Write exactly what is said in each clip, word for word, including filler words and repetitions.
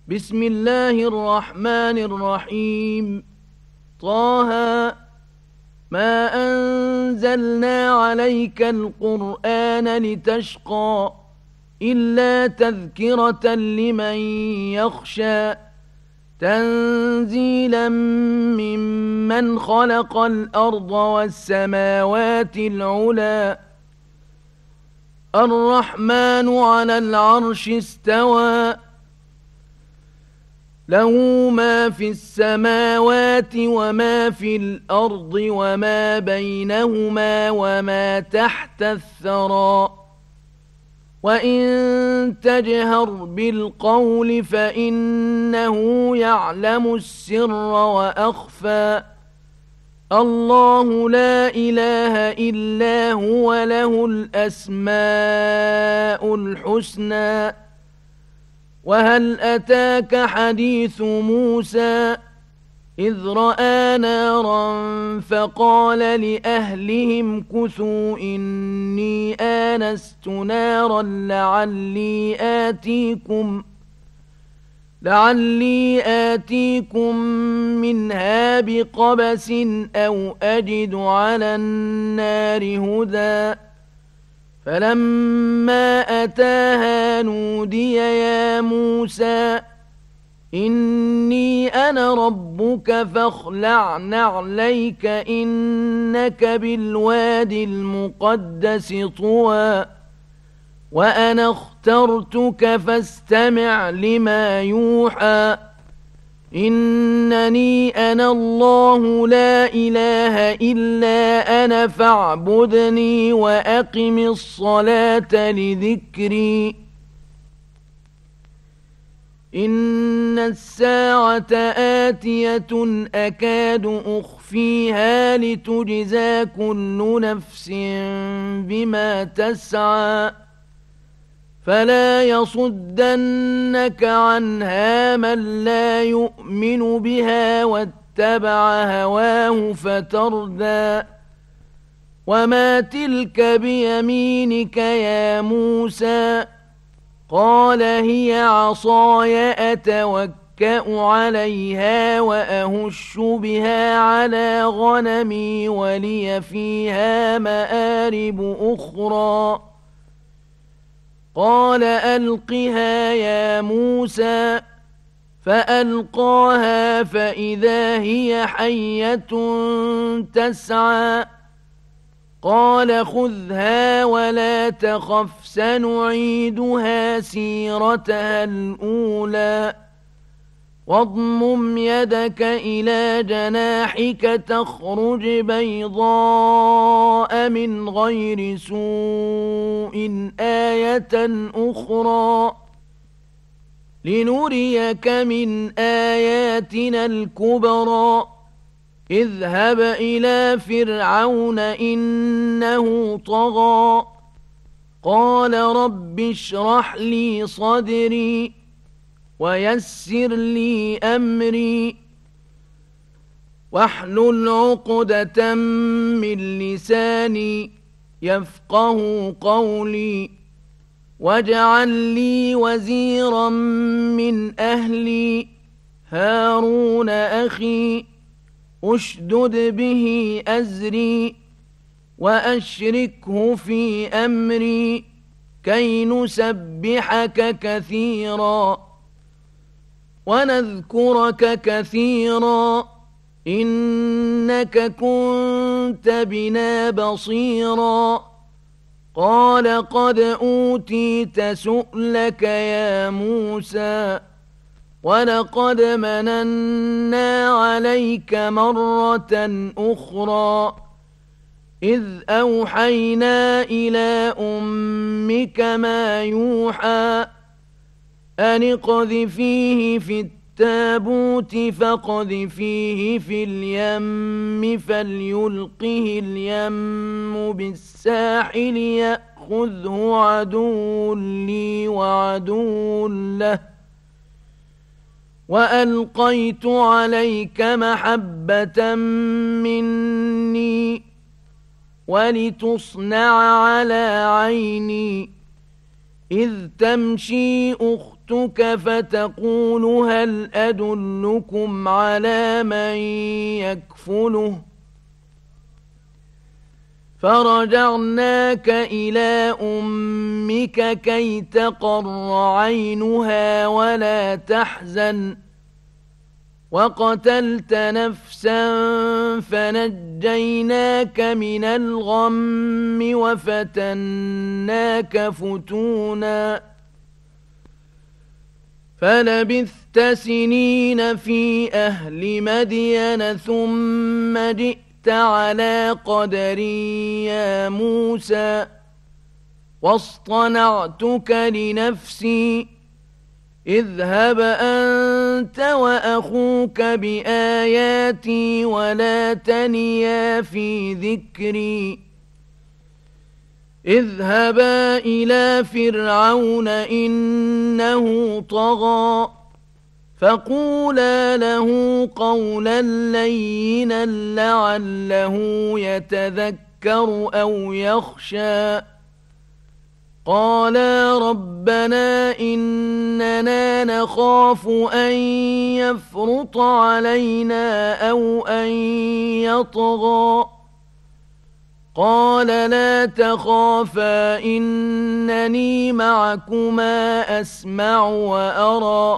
بسم الله الرحمن الرحيم. طه. ما أنزلنا عليك القرآن لتشقى إلا تذكرة لمن يخشى تنزيلا ممن خلق الأرض والسماوات العلى الرحمن على العرش استوى له ما في السماوات وما في الأرض وما بينهما وما تحت الثرى وإن تجهر بالقول فإنه يعلم السر وأخفى الله لا إله إلا هو له الأسماء الحسنى. وهل أتاك حديث موسى إذ رأى نارا فقال لأهلهم كثوا إني آنست نارا لعلي آتيكم لعلي آتيكم منها بقبس أو أجد على النار هدى فلما أتاها نودي يا موسى إني أنا ربك فاخلع نعليك إنك بالواد المقدس طوى وأنا اخترتك فاستمع لما يوحى إنني أنا الله لا إله إلا أنا فاعبدني وأقم الصلاة لذكري إن الساعة آتية أكاد أخفيها لتجزى كل نفس بما تسعى فلا يصدنك عنها من لا يؤمن بها واتبع هواه فتردى وما تلك بيمينك يا موسى قال هي عصاي أتوكأ عليها وأهش بها على غنمي ولي فيها مآرب أخرى قال ألقها يا موسى فألقاها فإذا هي حية تسعى قال خذها ولا تخف سنعيدها سيرتها الأولى واضمم يدك إلى جناحك تخرج بيضاء من غير سوء آية أخرى لنريك من آياتنا الكبرى اذهب إلى فرعون إنه طغى قال رب اشرح لي صدري ويسر لي أمري واحلل عقدة من لساني يفقه قولي واجعل لي وزيرا من أهلي هارون أخي أشدد به أزري وأشركه في أمري كي نسبحك كثيرا ونذكرك كثيرا إنك كنت بنا بصيرا قال قد أوتيت سؤلك يا موسى ولقد مننا عليك مرة أخرى إذ أوحينا إلى أمك ما يوحى أن اقذفيه في التابوت فاقذفيه في اليم فليلقه اليم بالساحل يأخذه عدو لي وعدو له وألقيت عليك محبة مني ولتصنع على عيني إذ تمشي أختي جئتك فتقول هل أدلكم على من يكفله فرجعناك إلى أمك كي تقر عينها ولا تحزن وقتلت نفسا فنجيناك من الغم وفتناك فتونا فلبثت سنين في أهل مدين ثم جئت على قدري يا موسى واصطنعتك لنفسي اذهب أنت وأخوك بآياتي ولا تنيا في ذكري اذهبا إلى فرعون إنه طغى فقولا له قولا لينا لعله يتذكر أو يخشى قالا ربنا إننا نخاف أن يفرط علينا أو أن يطغى قال لا تخافا إنني معكما أسمع وأرى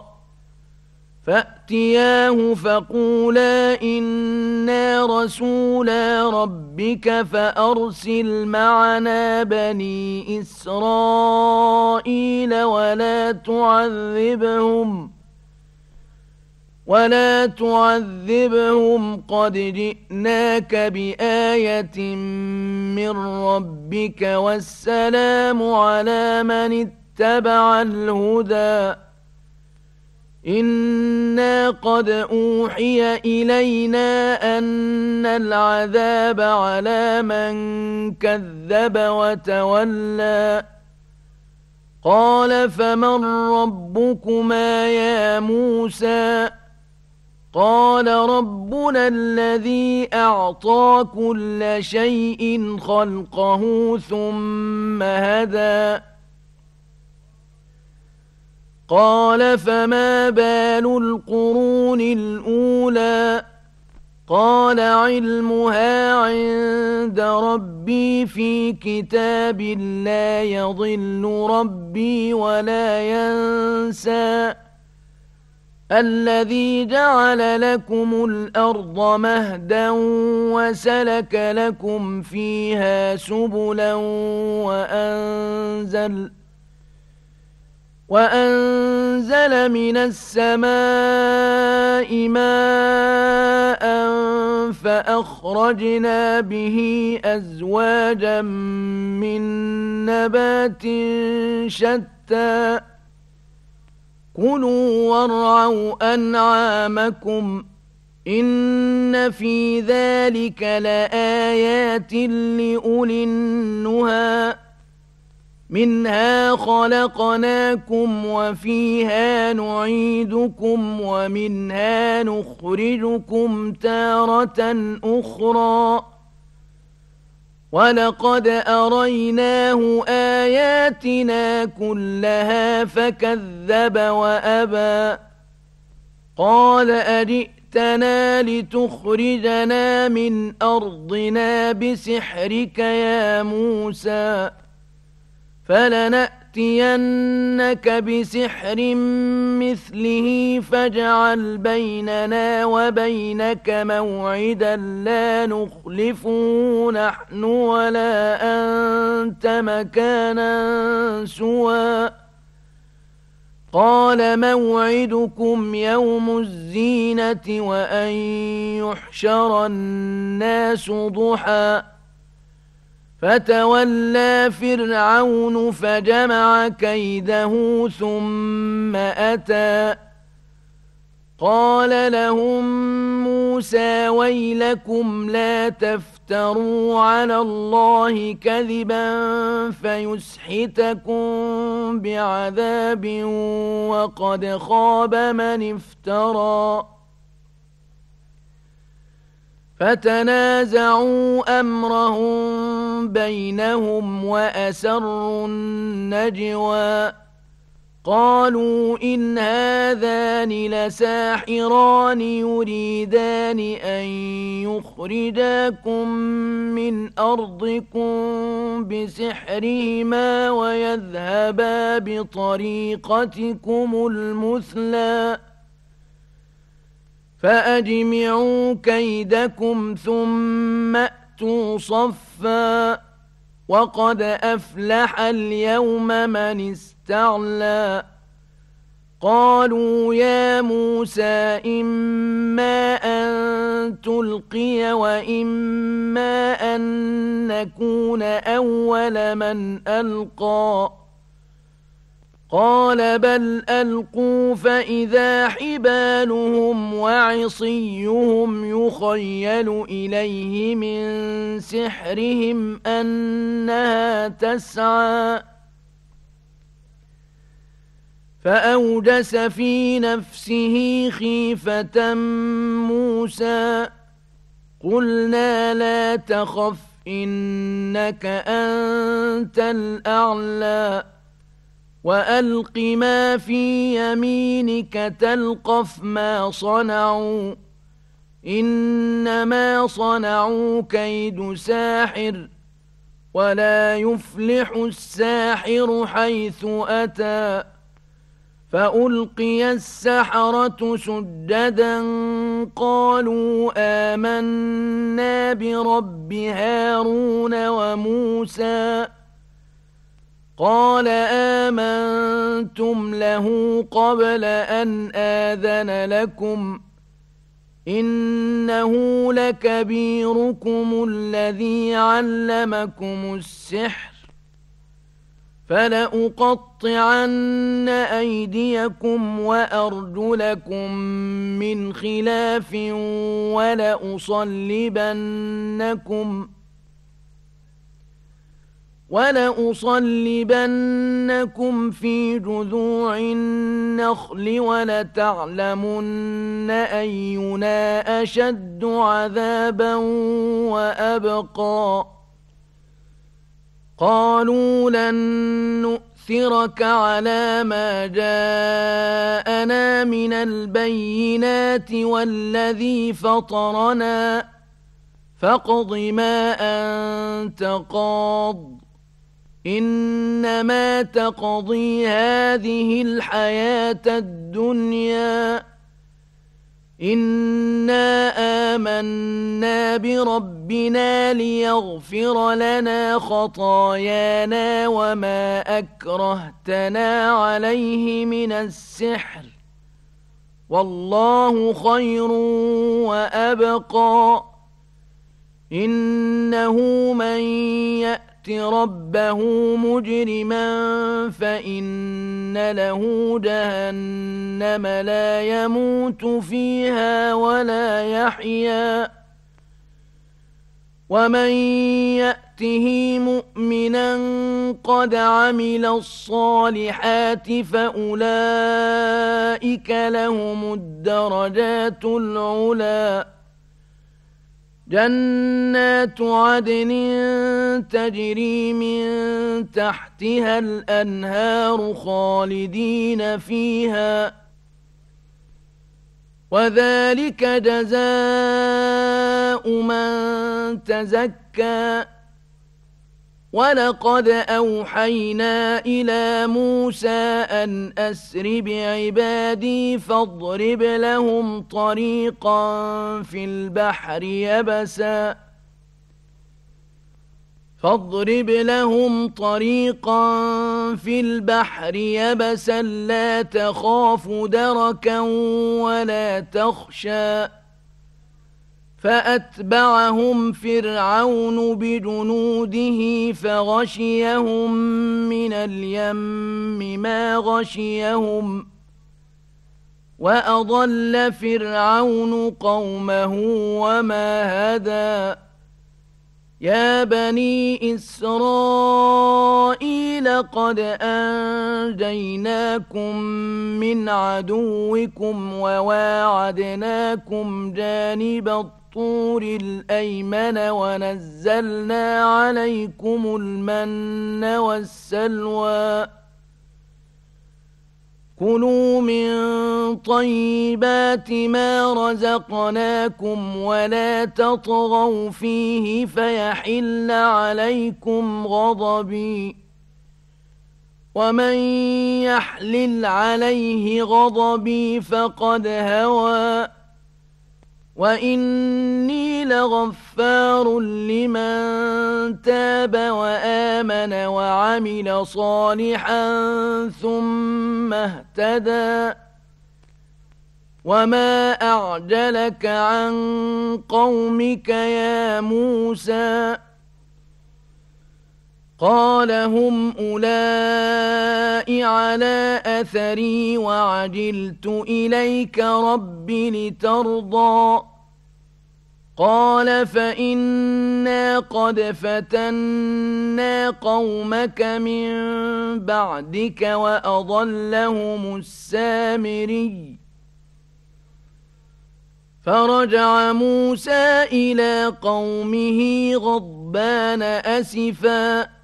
فأتياه فقولا إنا رسولا ربك فأرسل معنا بني إسرائيل ولا تعذبهم ولا تعذبهم قد جئناك بآية من ربك والسلام على من اتبع الهدى إنا قد أوحي إلينا أن العذاب على من كذب وتولى قال فمن ربكما يا موسى قال ربنا الذي أعطى كل شيء خلقه ثم هدى قال فما بال القرون الأولى قال علمها عند ربي في كتاب لا يضل ربي ولا ينسى الذي جعل لكم الأرض مهدا وسلك لكم فيها سبلا وأنزل وأنزل من السماء ماء فأخرجنا به أزواجا من نبات شتى كلوا وارعوا أنعامكم إن في ذلك لآيات لأولي النهى منها خلقناكم وفيها نعيدكم ومنها نخرجكم تارة أخرى ولقد أريناه آياتنا كلها فكذب وأبى قال أجئتنا لتخرجنا من أرضنا بسحرك يا موسى فلنأتينك بسحر مثله فاجعل بيننا وبينك موعدا لا نخلفه نحن ولا أنت مكانا سوى قال موعدكم يوم الزينة وأن يحشر الناس ضحى فتولى فرعون فجمع كيده ثم أتى قال لهم موسى ويلكم لا تفتروا على الله كذبا فيسحتكم بعذاب وقد خاب من افترى فتنازعوا أمرهم بينهم وأسروا النجوى قالوا إن هذان لساحران يريدان أن يخرجاكم من أرضكم بسحرهما ويذهبا بطريقتكم المثلى فأجمعوا كيدكم ثم أتوا صفا وقد أفلح اليوم من استعلى قالوا يا موسى إما أن تلقي وإما أن نكون أول من ألقى قال بل ألقوا فإذا حبالهم وعصيهم يخيل إليه من سحرهم أنها تسعى فأوجس في نفسه خيفة موسى قلنا لا تخف إنك أنت الأعلى وألق ما في يمينك تلقف ما صنعوا إنما صنعوا كيد ساحر ولا يفلح الساحر حيث أتى فألقي السحرة سجدا قالوا آمنا برب هارون وموسى قال آمنتم له قبل أن آذن لكم إنه لكبيركم الذي علمكم السحر فلأقطعن أيديكم وأرجلكم من خلاف ولأصلبنكم ولأصلبنكم في جذوع النخل ولتعلمن أينا أشد عذابا وأبقى قالوا لن نؤثرك على ما جاءنا من البينات والذي فطرنا فاقض ما أنت قاض إنما تقضي هذه الحياة الدنيا إنا آمنا بربنا ليغفر لنا خطايانا وما أكرهتنا عليه من السحر والله خير وأبقى إنه من يأت ربه مجرما فإن له جهنم لا يموت فيها ولا يحيا ومن يأته مؤمنا قد عمل الصالحات فأولئك لهم الدرجات العلى جنات عدن تجري من تحتها الأنهار خالدين فيها وذلك جزاء من تزكى ولقد أوحينا إلى موسى أن أسر بعبادي فاضرب لهم طريقا في البحر يبسا فاضرب لهم طريقا في البحر يبسا لا تخاف دركا ولا تخشى فأتبعهم فرعون بجنوده فغشيهم من اليم ما غشيهم وأضل فرعون قومه وما هدى يا بني إسرائيل قد أنجيناكم من عدوكم وواعدناكم جانب الطور الأيمن ونزلنا عليكم المن والسلوى كلوا من طيبات ما رزقناكم ولا تطغوا فيه فيحل عليكم غضبي ومن يحلل عليه غضبي فقد هوى وإني لغفار لمن تاب وآمن وعمل صالحا ثم اهتدى وما أعجلك عن قومك يا موسى قال هم أولئك على أثري وعجلت إليك رب لترضى قال فإنا قد فتنا قومك من بعدك وأضلهم السامري فرجع موسى إلى قومه غضبان أسفا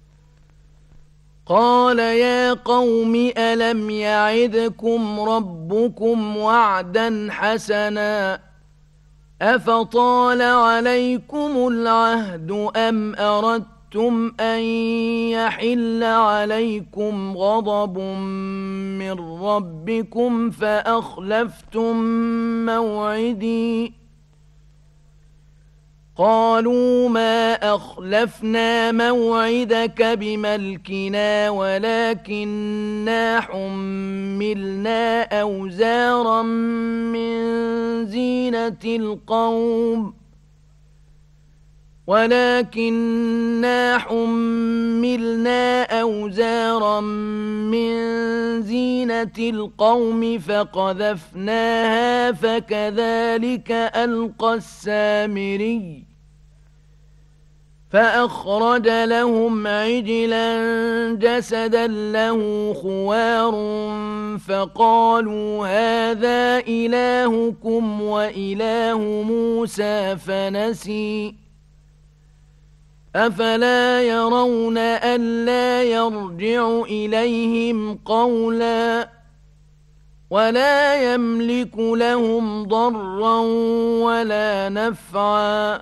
قال يا قوم ألم يعدكم ربكم وعدا حسنا أفطال عليكم العهد أم أردتم أن يحل عليكم غضب من ربكم فأخلفتم موعدي قالوا ما أخلفنا موعدك بملكنا ولكننا حملنا أوزارا من زينة القوم ولكننا حملنا أوزارا من زينة القوم فقذفناها فكذلك ألقى السامري فأخرج لهم عجلا جسدا له خوار فقالوا هذا إلهكم وإله موسى فنسي أفلا يرون ألا يرجع إليهم قولا ولا يملك لهم ضرا ولا نفعا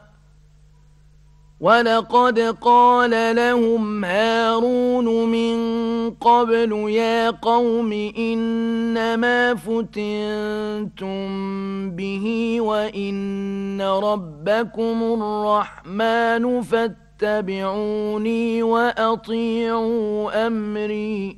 ولقد قال لهم هارون من قبل يا قوم إنما فتنتم به وإن ربكم الرحمن فاتبعوني وأطيعوا أمري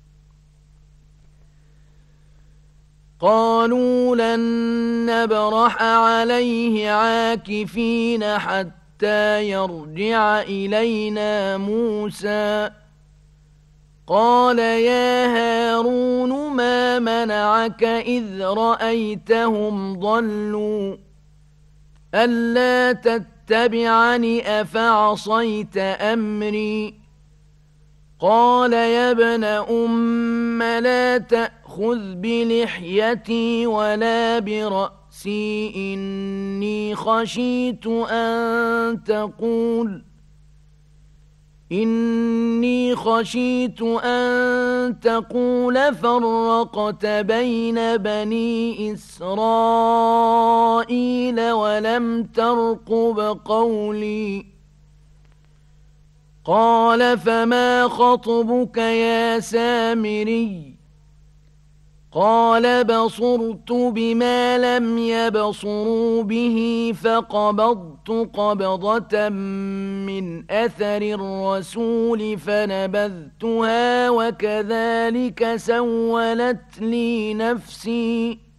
قالوا لن نبرح عليه عاكفين حتى حتى يرجع إلينا موسى قال يا هارون ما منعك إذ رأيتهم ضلوا ألا تتبعني أفعصيت أمري قال يا ابن أم لا تأخذ بلحيتي ولا برأسي إني خشيت أن تقول إني خشيت أن تقول فرقت بين بني إسرائيل ولم ترقب قولي قال فما خطبك يا سامري قال بصرت بما لم يبصروا به فقبضت قبضة من أثر الرسول فنبذتها وكذلك سولت لي نفسي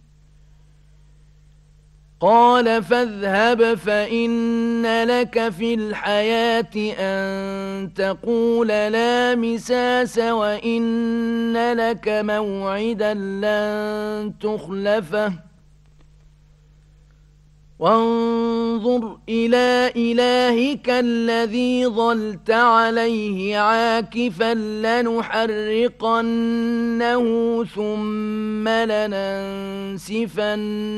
قال فاذهب فإن لك في الحياة أن تقول لا مساس وإن لك موعدا لن تخلفه وانظر إلى إلهك الذي ظلت عليه عاكفا لنحرقنه ثم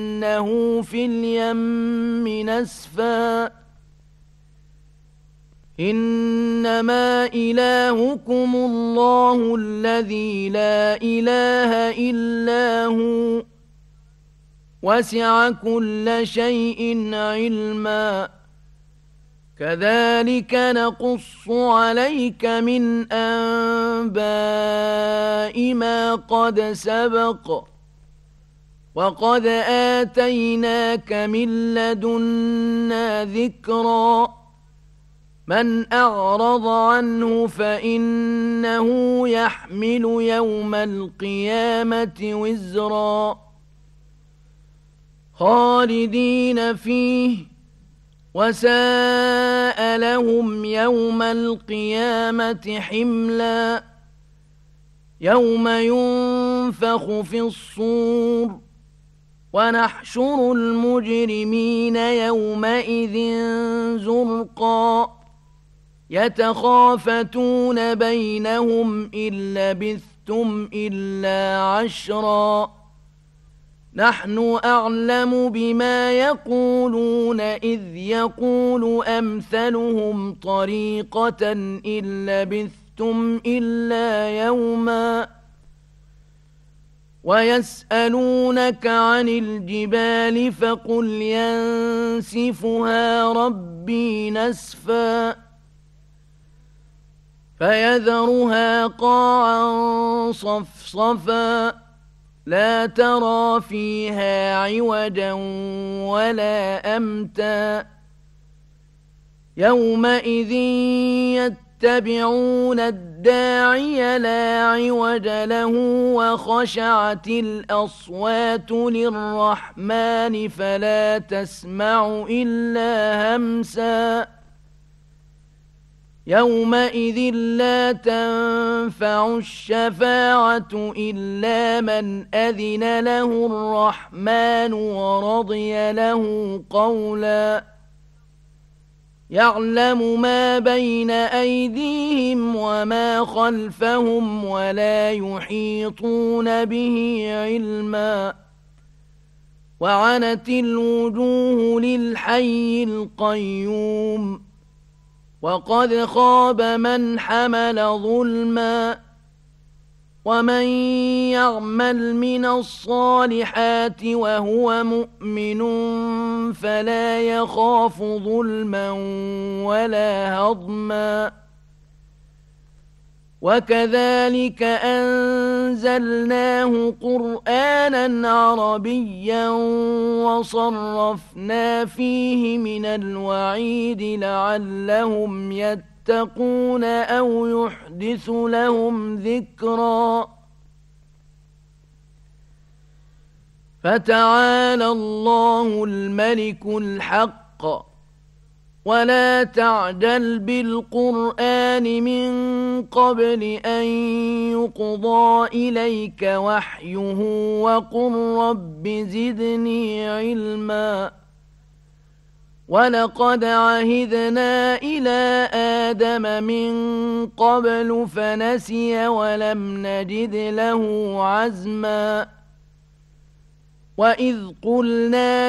لننسفنه في اليم نسفا إنما إلهكم الله الذي لا إله إلا هو وسع كل شيء علما كذلك نقص عليك من أنباء ما قد سبق وقد آتيناك من لدنا ذكرا من أعرض عنه فإنه يحمل يوم القيامة وزرا خالدين فيه وساء لهم يوم القيامة حملا يوم ينفخ في الصور ونحشر المجرمين يومئذ زرقا يتخافتون بينهم إن لبثتم إلا عشرا نحن أعلم بما يقولون إذ يقول أمثلهم طريقة إن لبثتم إلا يوما ويسألونك عن الجبال فقل ينسفها ربي نسفا فيذرها قاعا صفصفا لا ترى فيها عوجا ولا أمتا يومئذ يتبعون الداعي لا عوج له وخشعت الأصوات للرحمن فلا تسمع إلا همسا يومئذ لا تنفع الشفاعة إلا من أذن له الرحمن ورضي له قولا يعلم ما بين أيديهم وما خلفهم ولا يحيطون به علما وعنت الوجوه للحي القيوم وقد خاب من حمل ظلما ومن يعمل من الصالحات وهو مؤمن فلا يخاف ظلما ولا هضما وكذلك أنزلناه قرآنا عربيا وصرفنا فيه من الوعيد لعلهم يتقون أو يحدث لهم ذكرا فتعالى الله الملك الحق ولا تعجل بالقرآن من قبل أن يقضى إليك وحيه وقل رب زدني علما ولقد عهدنا إلى آدم من قبل فنسي ولم نجد له عزما وإذ قلنا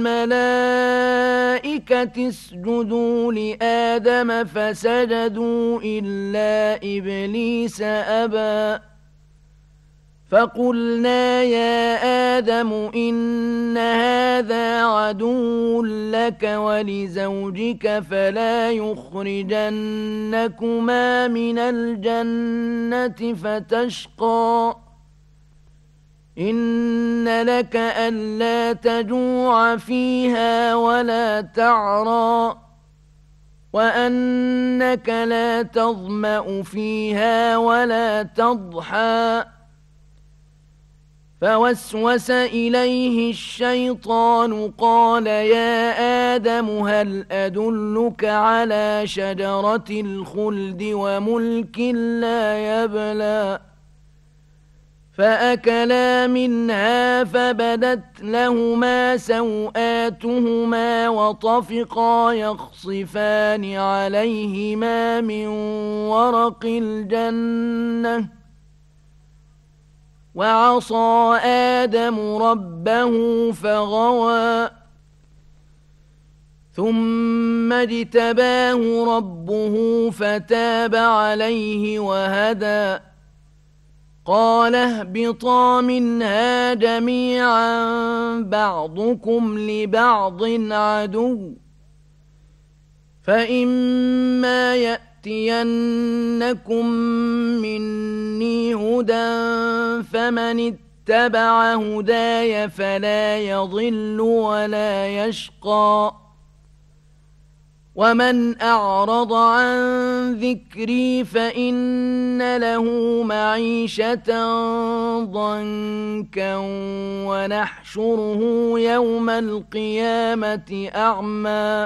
للملائكة اسجدوا لآدم فسجدوا إلا إبليس أبى فقلنا يا آدم إن هذا عدو لك ولزوجك فلا يخرجنكما من الجنة فتشقى إن لك ألا تجوع فيها ولا تعرى وأنك لا تظمأ فيها ولا تضحى فوسوس إليه الشيطان قال يا آدم هل أدلك على شجرة الخلد وملك لا يبلى فأكلا منها فبدت لهما سوآتهما وطفقا يخصفان عليهما من ورق الجنة وعصى آدم ربه فغوى ثم اجتباه ربه فتاب عليه وهدى قال اهبطا منها جميعا بعضكم لبعض عدو فإما يأتينكم مني هدى فمن اتبع هداي فلا يضل ولا يشقى ومن أعرض عن ذكري فإن له معيشة ضنكا ونحشره يوم القيامة أعمى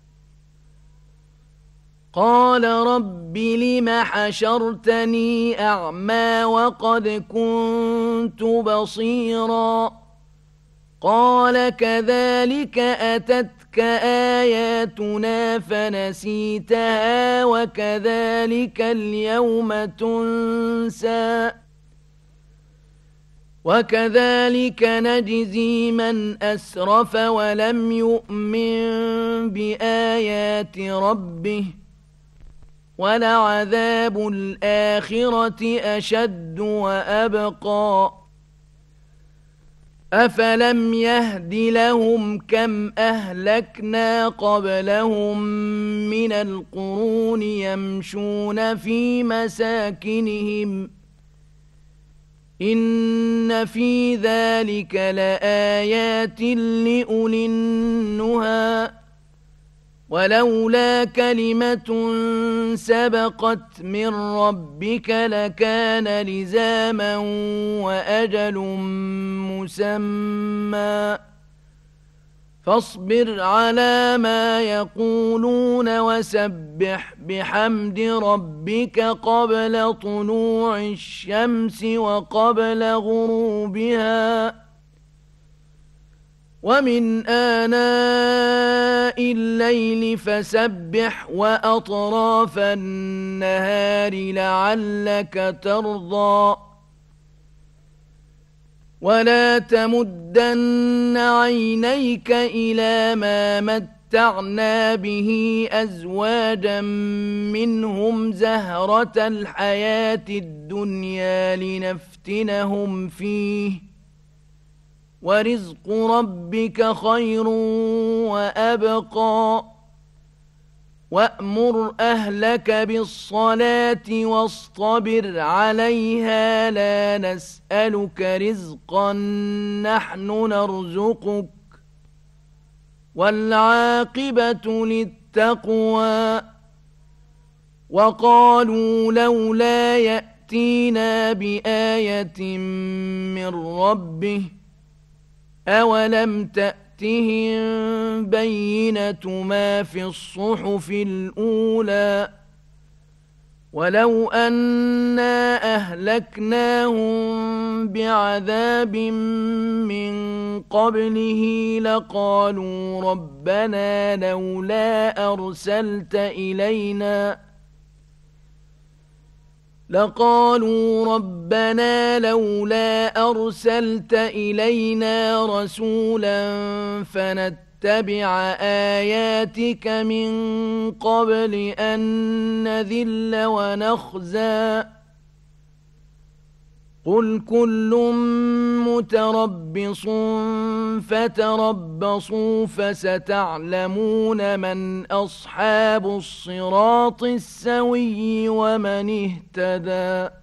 قال رب لم حشرتني أعمى وقد كنت بصيرا قال كذلك أتتك آياتنا فنسيتها وكذلك اليوم تنسى وكذلك نجزي من أسرف ولم يؤمن بآيات ربه ولعذاب الآخرة أشد وأبقى أفلم يهد لهم كم أهلكنا قبلهم من القرون يمشون في مساكنهم إن في ذلك لآيات لأولي النهى ولولا كلمة سبقت من ربك لكان لزاما وأجل مسمى فاصبر على ما يقولون وسبح بحمد ربك قبل طلوع الشمس وقبل غروبها ومن آناء الليل فسبح وأطراف النهار لعلك ترضى ولا تمدن عينيك إلى ما متعنا به أزواجا منهم زهرة الحياة الدنيا لنفتنهم فيه ورزق ربك خير وأبقى وأمر أهلك بالصلاة واصطبر عليها لا نسألك رزقا نحن نرزقك والعاقبة للتقوى وقالوا لولا يأتينا بآية من ربه أولم تأتهم بينة ما في الصحف الأولى ولو أنا أهلكناهم بعذاب من قبله لقالوا ربنا لولا أرسلت إلينا لقالوا ربنا لولا أرسلت إلينا رسولا فنتبع آياتك من قبل أن نذل ونخزى قل كل متربص فتربصوا فستعلمون من أصحاب الصراط السوي ومن اهتدى